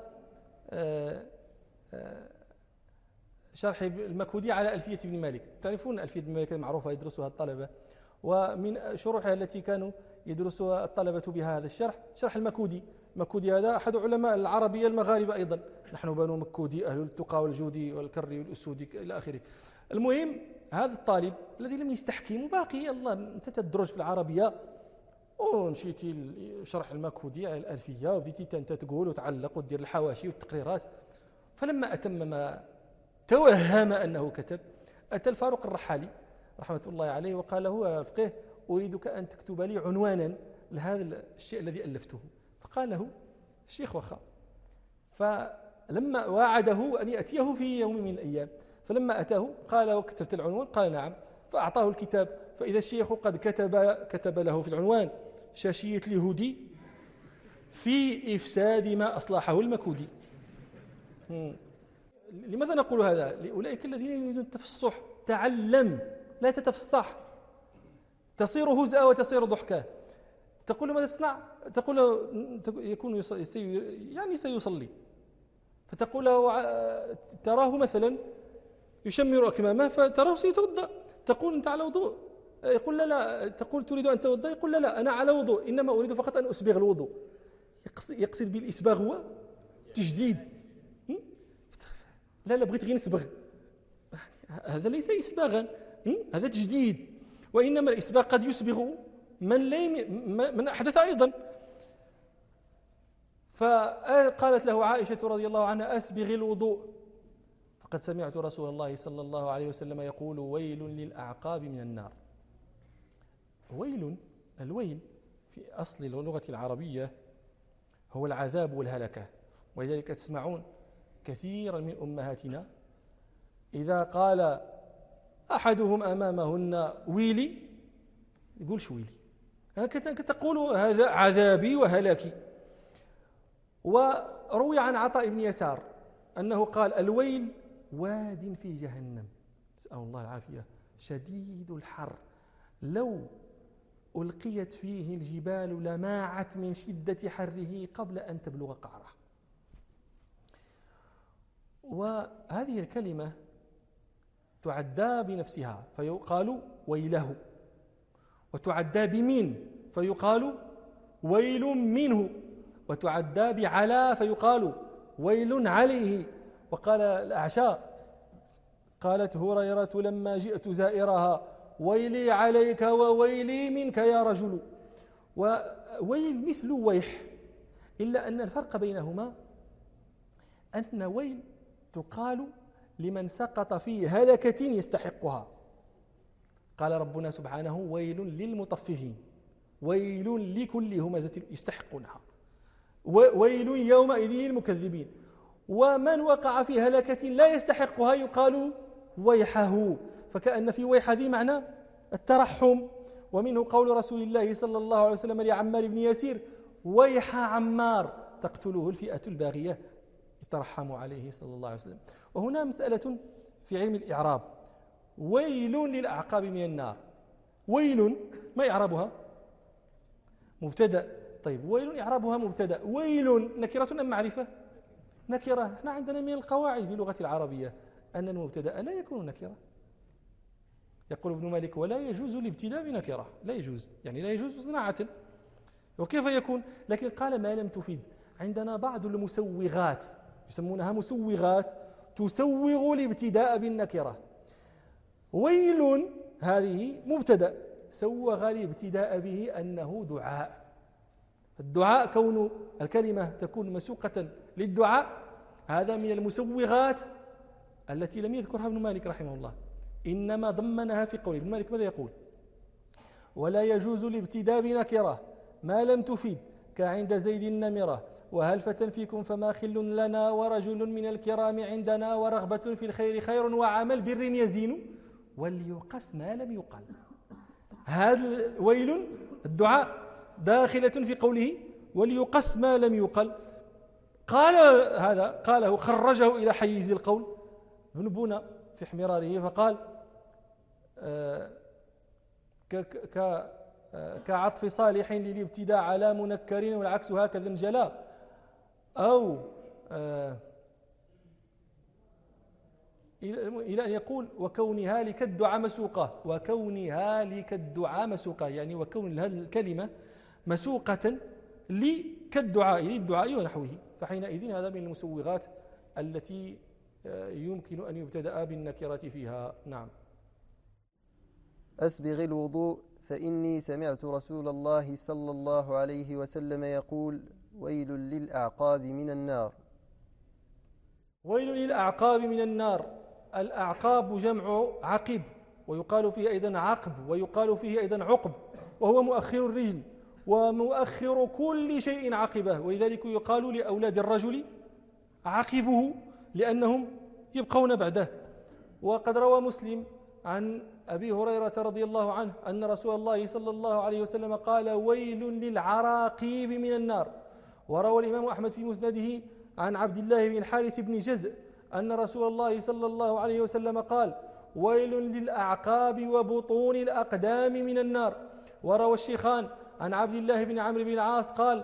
شرح المكودي على ألفية ابن مالك. تعرفون ألفية ابن مالك المعروفة يدرسها الطلبة، ومن شروحها التي كانوا يدرسها الطلبة بها هذا الشرح، شرح المكودي. المكودي هذا أحد علماء العربية المغاربة أيضا، نحن بنو مكودي أهل التقى والجود والكر والأسود إلى آخره. المهم هذا الطالب الذي لم يستحكم باقي الله أنت تدرج في العربية ومشيتي شرح المكودي على الألفية وبديتي أنت تقول وتعلق وتدير الحواشي والتقريرات. فلما أتم ما توهم أنه كتب، أتى الفاروق الرحالي رحمة الله عليه وقال له: فقيه، أريدك أن تكتب لي عنوانا لهذا الشيء الذي ألفته. فقال له الشيخ: وخا. فلما وعده أن يأتيه في يوم من الأيام، فلما أتاه قال: وكتبت العنوان؟ قال: نعم. فأعطاه الكتاب، فإذا الشيخ قد كتب له في العنوان: شاشية اليهودي في إفساد ما أصلحه المكودي. لماذا نقول هذا؟ لأولئك الذين يريدون التفصح. تعلم، لا تتفصح، تصير هزء وتصير ضحكة. تقول له: ماذا تصنع؟ تقول له: يكون يعني سيصلي، فتقول له: تراه مثلا يشمر أكمامه فتراه سيتوضأ، تقول: أنت على وضوء؟ يقول: لا. تقول: تريد أن تتوضأ؟ يقول: لا أنا على وضوء، إنما أريد فقط أن أسبغ الوضوء. يقصد بالإسباغ هو تجديد. لا بغيت غير نسبغ، هذا ليس إسباغا، هذا تجديد. وإنما الإسباغ قد يسبغ من أحدث أيضا. فقالت له عائشة رضي الله عنها: أسبغ الوضوء، فقد سمعت رسول الله صلى الله عليه وسلم يقول: ويل للأعقاب من النار. الويل في أصل اللغة العربية هو العذاب والهلكة، ولذلك تسمعون كثيرا من أمهاتنا إذا قال أحدهم أمامهن ويلي، يقول: شو ويلي؟ تقول هذا عذابي وهلاكي. وروي عن عطاء بن يسار أنه قال: الويل واد في جهنم، نسأل الله العافية، شديد الحر، لو ألقيت فيه الجبال لماعت من شدة حره قبل أن تبلغ قعره. وهذه الكلمة تعدى بنفسها فيقال ويله، وتعدى بمن فيقال ويل منه، وتعدى بعلى فيقال ويل عليه. وقال الأعشى: قالت هريرة لما جئت زائرها: ويلي عليك وويلي منك يا رجل. وويل مثل ويح، إلا أن الفرق بينهما أن ويل تقال لمن سقط في هلكة يستحقها. قال ربنا سبحانه: ويل للمطففين، ويل لكل همزة يستحقونها، ويل يومئذ للمكذبين. ومن وقع في هلكة لا يستحقها يقال ويحه، فكأن في ويح ذي معنى الترحم. ومنه قول رسول الله صلى الله عليه وسلم لعمار بن ياسير: ويح عمار تقتله الفئة الباغية، يترحم عليه صلى الله عليه وسلم. وهنا مسألة في علم الإعراب: ويل للأعقاب من النار. ويل ما إعرابها؟ مبتدأ. طيب ويل إعرابها مبتدأ. ويل نكرة أم معرفة؟ نكرة. احنا عندنا من القواعد في اللغة العربية أن المبتدأ لا يكون نكرة. يقول ابن مالك: ولا يجوز الابتداء بنكرة. لا يجوز، يعني لا يجوز صناعة. وكيف يكون؟ لكن قال: ما لم تفيد. عندنا بعض المسوغات يسمونها مسوغات تسوغ الابتداء بالنكرة. ويل هذه مبتدأ سوغ الابتداء به أنه دعاء. الدعاء كون الكلمة تكون مسوقة للدعاء هذا من المسوغات التي لم يذكرها ابن مالك رحمه الله، إنما ضمنها في قوله. ابن مالك ماذا يقول؟ ولا يجوز الابتداء بنكرة ما لم تفيد، كعند زيد النمرة وهلفة فيكم فما خل لنا ورجل من الكرام عندنا ورغبة في الخير خير وعمل بر يزين وليقس ما لم يقل. هذا ويل الدعاء داخلة في قوله وليقس ما لم يقل. قال هذا قاله خرجه إلى حيز القول ابن بونا في حمراره فقال: كعطف صالح للابتداء على منكر والعكس هكذا انجلى، أو إلى أن يقول: وكونها لك الدعاء مسوقة. وكونها لك الدعاء مسوقة يعني وكون هذه الكلمة مسوقة كالدعاء للدعاء ونحوه، فحينئذ هذا من المسوغات التي يمكن أن يبتدأ بالنكرة فيها. نعم. أسبغ الوضوء فإني سمعت رسول الله صلى الله عليه وسلم يقول: ويل للأعقاب من النار. ويل للأعقاب من النار. الأعقاب جمع عقب، ويقال فيه أيضا عقب، ويقال فيه أيضا عقب، وهو مؤخر الرجل ومؤخر كل شيء عقبه، ولذلك يقال لأولاد الرجل عقبه لأنهم يبقون بعده. وقد روى مسلم عن أبي هريرة رضي الله عنه أن رسول الله صلى الله عليه وسلم قال: ويل للعراقيب من النار. وروى الإمام أحمد في مسنده عن عبد الله بن الحارث بن جزء أن رسول الله صلى الله عليه وسلم قال: ويل للأعقاب وبطون الأقدام من النار. وروى الشيخان عن عبد الله بن عمرو بن العاص قال: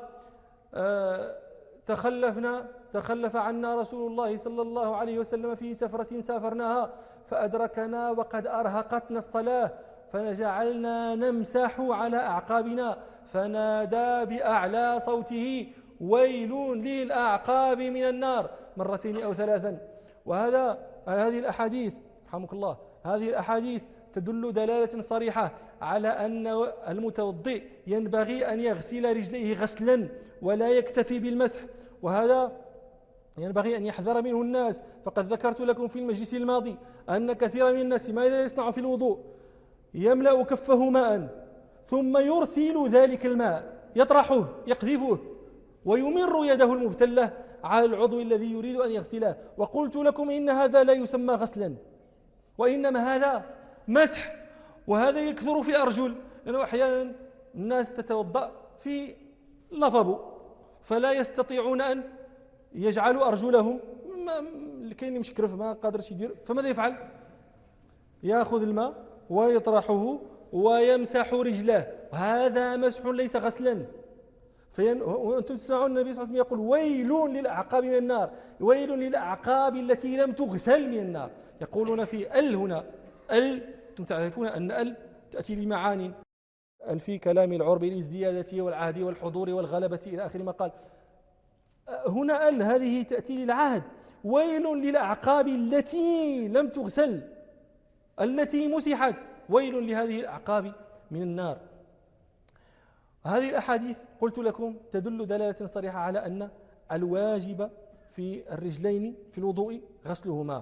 تخلف عنا رسول الله صلى الله عليه وسلم في سفرة سافرناها فأدركنا وقد أرهقتنا الصلاة فجعلنا نمسح على أعقابنا فنادى بأعلى صوته: ويل للأعقاب من النار، مرتين أو ثلاثا. هذه الأحاديث رحمك الله، هذه الأحاديث تدل دلالة صريحة على أن المتوضئ ينبغي أن يغسل رجليه غسلا ولا يكتفي بالمسح، وهذا ينبغي أن يحذر منه الناس. فقد ذكرت لكم في المجلس الماضي أن كثيرا من الناس ماذا يصنع في الوضوء؟ يملأ كفه ماء ثم يرسل ذلك الماء يطرحه يقذفه ويمر يده المبتلة على العضو الذي يريد أن يغسله. وقلت لكم إن هذا لا يسمى غسلا، وإنما هذا مسح. وهذا يكثر في الأرجل، لأنه أحيانا الناس تتوضأ في لفظ فلا يستطيعون أن يجعلوا أرجلهم، كاين مشكرف ما قادرش يدير، فماذا يفعل؟ يأخذ الماء ويطرحه ويمسح رجله. هذا مسح ليس غسلا. وأنتم تسمعون النبي صلى الله عليه وسلم يقول: ويل للأعقاب من النار، ويل للأعقاب التي لم تغسل من النار. يقولون في هنا أنتم تعرفون أن تأتي لمعاني في كلام العرب للزيادة والعهد والحضور والغلبة إلى آخر ما قال. هنا هذه تأتي للعهد. ويل للأعقاب التي لم تغسل، التي مسحت، ويل لهذه الأعقاب من النار. هذه الأحاديث قلت لكم تدل دلالة صريحة على أن الواجب في الرجلين في الوضوء غسلهما.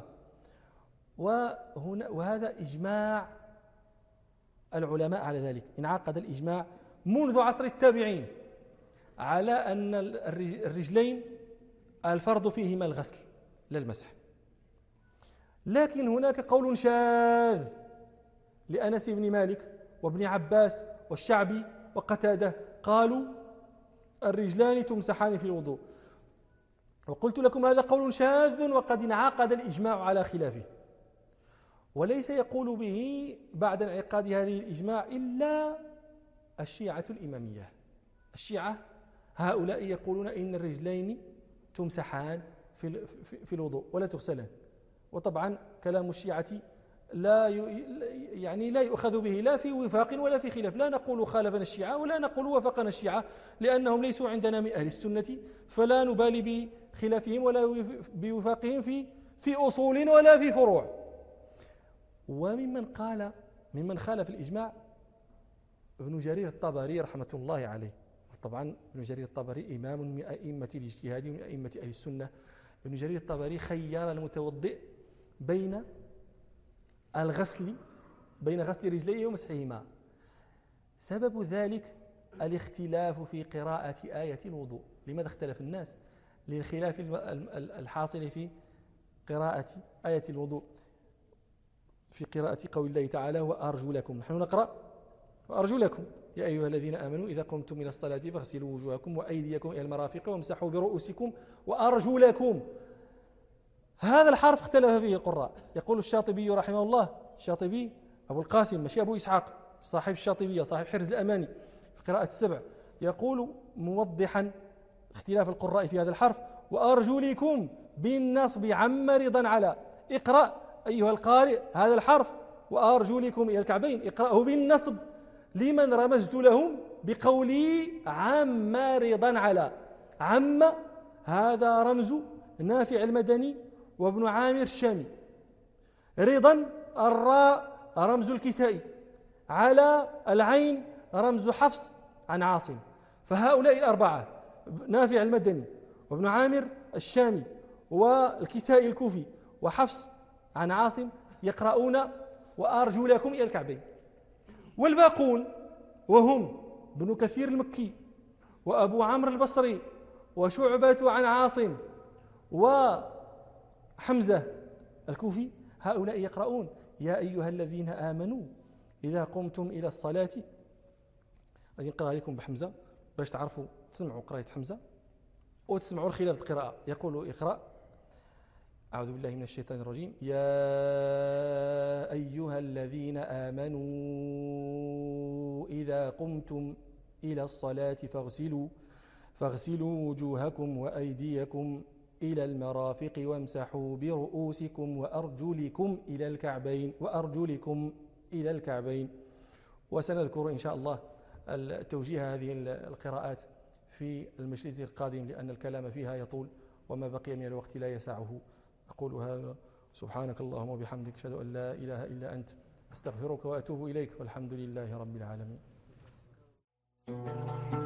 وهذا إجماع العلماء على ذلك، انعقد الإجماع منذ عصر التابعين على أن الرجلين الفرض فيهما الغسل لا المسح. لكن هناك قول شاذ لأنس بن مالك وابن عباس والشعبي وقتادة قالوا الرجلان تمسحان في الوضوء. وقلت لكم هذا قول شاذ وقد انعقد الإجماع على خلافه، وليس يقول به بعد انعقاد هذه الإجماع إلا الشيعة الإمامية. الشيعة هؤلاء يقولون إن الرجلين تمسحان في الوضوء ولا تغسلان. وطبعا كلام الشيعة لا يؤخذ به لا في وفاق ولا في خلاف. لا نقول خالفنا الشيعة ولا نقول وفقنا الشيعة، لأنهم ليسوا عندنا من أهل السنة، فلا نبالي بخلافهم ولا بوفاقهم في أصول ولا في فروع. ممن خالف الإجماع ابن جرير الطبري رحمة الله عليه. طبعا ابن جرير الطبري إمام من أئمة الاجتهاد ومن أئمة أهل السنة. ابن جرير الطبري خير المتوضئ بين غسل رجليه ومسحهما. سبب ذلك الاختلاف في قراءة آية الوضوء. لماذا اختلف الناس؟ للخلاف الحاصل في قراءة آية الوضوء، في قراءة قول الله تعالى وأرجلكم. نحن نقرأ وأرجلكم يا أيها الذين آمنوا إذا قمتم إلى الصلاة فاغسلوا وجوهكم وأيديكم إلى المرافق وامسحوا برؤوسكم وأرجلكم. هذا الحرف اختلف فيه القراء. يقول الشاطبي رحمه الله، الشاطبي أبو القاسم ماشي أبو إسحاق، صاحب الشاطبية صاحب حرز الأماني في قراءة السبع، يقول موضحا اختلاف القراء في هذا الحرف وأرجلكم بالنصب عم رضا على. اقرأ أيها القارئ هذا الحرف وأرجلكم إلى الكعبين، اقرأه بالنصب لمن رمزت لهم بقولي عم رضا على. عم هذا رمز نافع المدني وابن عامر الشامي. رضا الراء رمز الكسائي، على العين رمز حفص عن عاصم. فهؤلاء الأربعة نافع المدني وابن عامر الشامي والكسائي الكوفي وحفص عن عاصم يقرؤون وأرجلكم إلى الكعبين. والباقون وهم ابن كثير المكي وأبو عمرو البصري وشعبة عن عاصم وحمزة الكوفي، هؤلاء يقرؤون يا أيها الذين آمنوا إذا قمتم إلى الصلاة. غادي نقرأ لكم بحمزة باش تعرفوا تسمعوا قراءة حمزة وتسمعوا الخلاف القراءة. يقول اقرأ أعوذ بالله من الشيطان الرجيم يا أيها الذين آمنوا إذا قمتم إلى الصلاة فاغسلوا وجوهكم وأيديكم إلى المرافق وامسحوا برؤوسكم وأرجلكم إلى الكعبين. وسنذكر إن شاء الله توجيه هذه القراءات في المجلس القادم لأن الكلام فيها يطول وما بقي من الوقت لا يسعه. أقول هذا سبحانك اللهم وبحمدك أشهد أن لا إله إلا أنت أستغفرك وأتوب إليك والحمد لله رب العالمين.